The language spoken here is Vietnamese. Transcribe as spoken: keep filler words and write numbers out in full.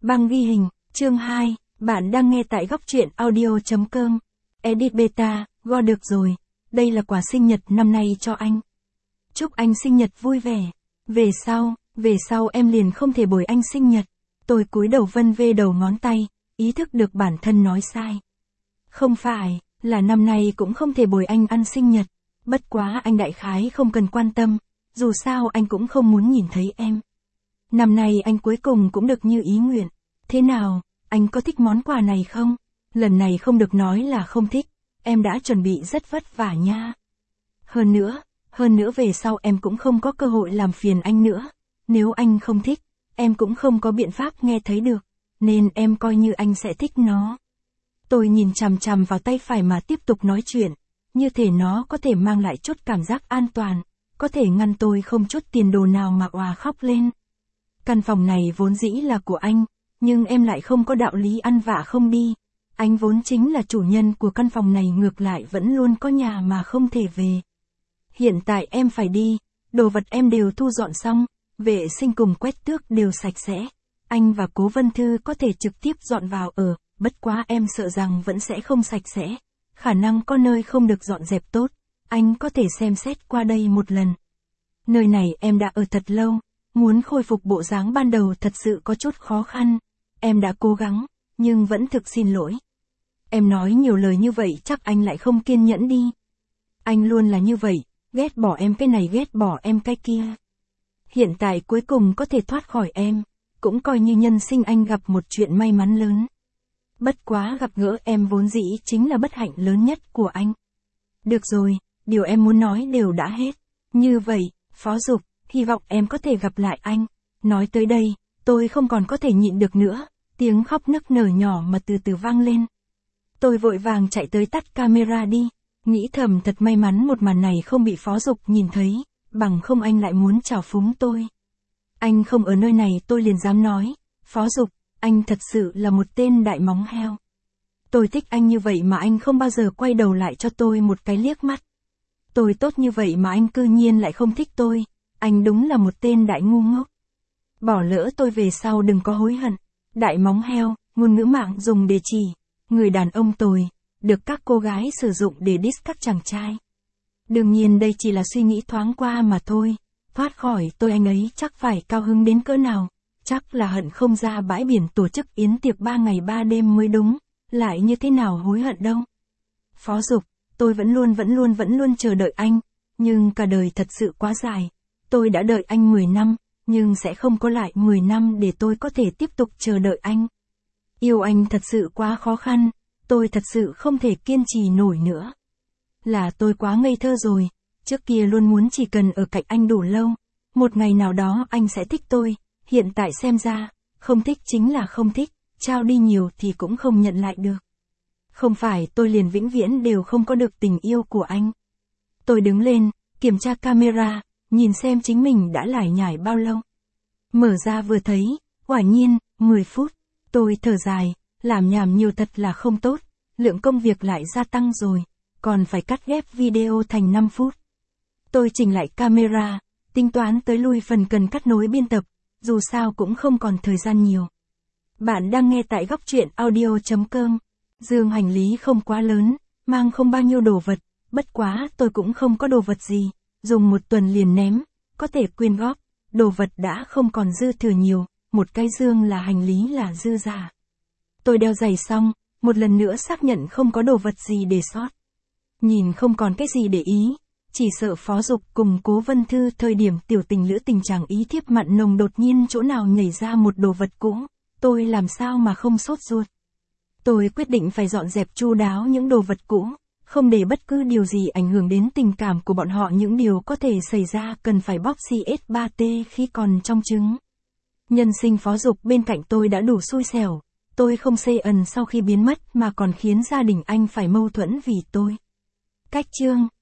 Băng ghi hình, chương hai, bạn đang nghe tại góc truyện audio chấm com. Edit beta, go được rồi, đây là quà sinh nhật năm nay cho anh. Chúc anh sinh nhật vui vẻ. Về sau, về sau em liền không thể bồi anh sinh nhật. Tôi cúi đầu vân vê đầu ngón tay, ý thức được bản thân nói sai. Không phải, là năm nay cũng không thể bồi anh ăn sinh nhật. Bất quá anh đại khái không cần quan tâm, dù sao anh cũng không muốn nhìn thấy em. Năm nay anh cuối cùng cũng được như ý nguyện. Thế nào, anh có thích món quà này không? Lần này không được nói là không thích, em đã chuẩn bị rất vất vả nha. Hơn nữa, hơn nữa về sau em cũng không có cơ hội làm phiền anh nữa. Nếu anh không thích, em cũng không có biện pháp nghe thấy được, nên em coi như anh sẽ thích nó. Tôi nhìn chằm chằm vào tay phải mà tiếp tục nói chuyện, như thể nó có thể mang lại chút cảm giác an toàn, có thể ngăn tôi không chút tiền đồ nào mà òa khóc lên. Căn phòng này vốn dĩ là của anh, nhưng em lại không có đạo lý ăn vạ không đi. Anh vốn chính là chủ nhân của căn phòng này, ngược lại vẫn luôn có nhà mà không thể về. Hiện tại em phải đi, đồ vật em đều thu dọn xong, vệ sinh cùng quét tước đều sạch sẽ. Anh và Cố Vân Thư có thể trực tiếp dọn vào ở, bất quá em sợ rằng vẫn sẽ không sạch sẽ. Khả năng có nơi không được dọn dẹp tốt, anh có thể xem xét qua đây một lần. Nơi này em đã ở thật lâu, muốn khôi phục bộ dáng ban đầu thật sự có chút khó khăn. Em đã cố gắng, nhưng vẫn thực xin lỗi. Em nói nhiều lời như vậy chắc anh lại không kiên nhẫn đi. Anh luôn là như vậy, ghét bỏ em cái này ghét bỏ em cái kia. Hiện tại cuối cùng có thể thoát khỏi em, cũng coi như nhân sinh anh gặp một chuyện may mắn lớn. Bất quá gặp gỡ em vốn dĩ chính là bất hạnh lớn nhất của anh. Được rồi, điều em muốn nói đều đã hết. Như vậy, Phó Dục, hy vọng em có thể gặp lại anh. Nói tới đây, tôi không còn có thể nhịn được nữa, tiếng khóc nức nở nhỏ mà từ từ vang lên. Tôi vội vàng chạy tới tắt camera đi, nghĩ thầm thật may mắn một màn này không bị Phó Dục nhìn thấy, bằng không anh lại muốn trào phúng tôi. Anh không ở nơi này tôi liền dám nói, Phó Dục, anh thật sự là một tên đại móng heo. Tôi thích anh như vậy mà anh không bao giờ quay đầu lại cho tôi một cái liếc mắt. Tôi tốt như vậy mà anh cư nhiên lại không thích tôi, anh đúng là một tên đại ngu ngốc. Bỏ lỡ tôi về sau đừng có hối hận. Đại móng heo, ngôn ngữ mạng dùng để chỉ người đàn ông tồi, được các cô gái sử dụng để diss các chàng trai. Đương nhiên đây chỉ là suy nghĩ thoáng qua mà thôi, thoát khỏi tôi anh ấy chắc phải cao hứng đến cỡ nào, chắc là hận không ra bãi biển tổ chức yến tiệc ba ngày ba đêm mới đúng, lại như thế nào hối hận đâu. Phó Dục, tôi vẫn luôn vẫn luôn vẫn luôn chờ đợi anh, nhưng cả đời thật sự quá dài, tôi đã đợi anh mười năm, nhưng sẽ không có lại mười năm để tôi có thể tiếp tục chờ đợi anh. Yêu anh thật sự quá khó khăn, tôi thật sự không thể kiên trì nổi nữa. Là tôi quá ngây thơ rồi, trước kia luôn muốn chỉ cần ở cạnh anh đủ lâu, một ngày nào đó anh sẽ thích tôi, hiện tại xem ra, không thích chính là không thích, trao đi nhiều thì cũng không nhận lại được. Không phải tôi liền vĩnh viễn đều không có được tình yêu của anh. Tôi đứng lên, kiểm tra camera, nhìn xem chính mình đã lải nhải bao lâu. Mở ra vừa thấy, quả nhiên, mười phút. Tôi thở dài, làm nhảm nhiều thật là không tốt, lượng công việc lại gia tăng rồi, còn phải cắt ghép video thành năm phút. Tôi chỉnh lại camera, tính toán tới lui phần cần cắt nối biên tập, dù sao cũng không còn thời gian nhiều. Bạn đang nghe tại góc truyện audio chấm com. Dương hành lý không quá lớn, mang không bao nhiêu đồ vật, bất quá tôi cũng không có đồ vật gì, dùng một tuần liền ném, có thể quyên góp, đồ vật đã không còn dư thừa nhiều, một cái dương là hành lý là dư giả. Tôi đeo giày xong, một lần nữa xác nhận không có đồ vật gì để sót. Nhìn không còn cái gì để ý, chỉ sợ Phó Dục cùng Cố Vân Thư thời điểm tiểu tình lữ tình trạng ý thiếp mặn nồng đột nhiên chỗ nào nhảy ra một đồ vật cũ, tôi làm sao mà không sốt ruột. Tôi quyết định phải dọn dẹp chu đáo những đồ vật cũ, không để bất cứ điều gì ảnh hưởng đến tình cảm của bọn họ, những điều có thể xảy ra cần phải bóp xê ét ba T khi còn trong trứng. Nhân sinh Phó Dục bên cạnh tôi đã đủ xui xẻo, tôi không xê ẩn sau khi biến mất mà còn khiến gia đình anh phải mâu thuẫn vì tôi. Cách chương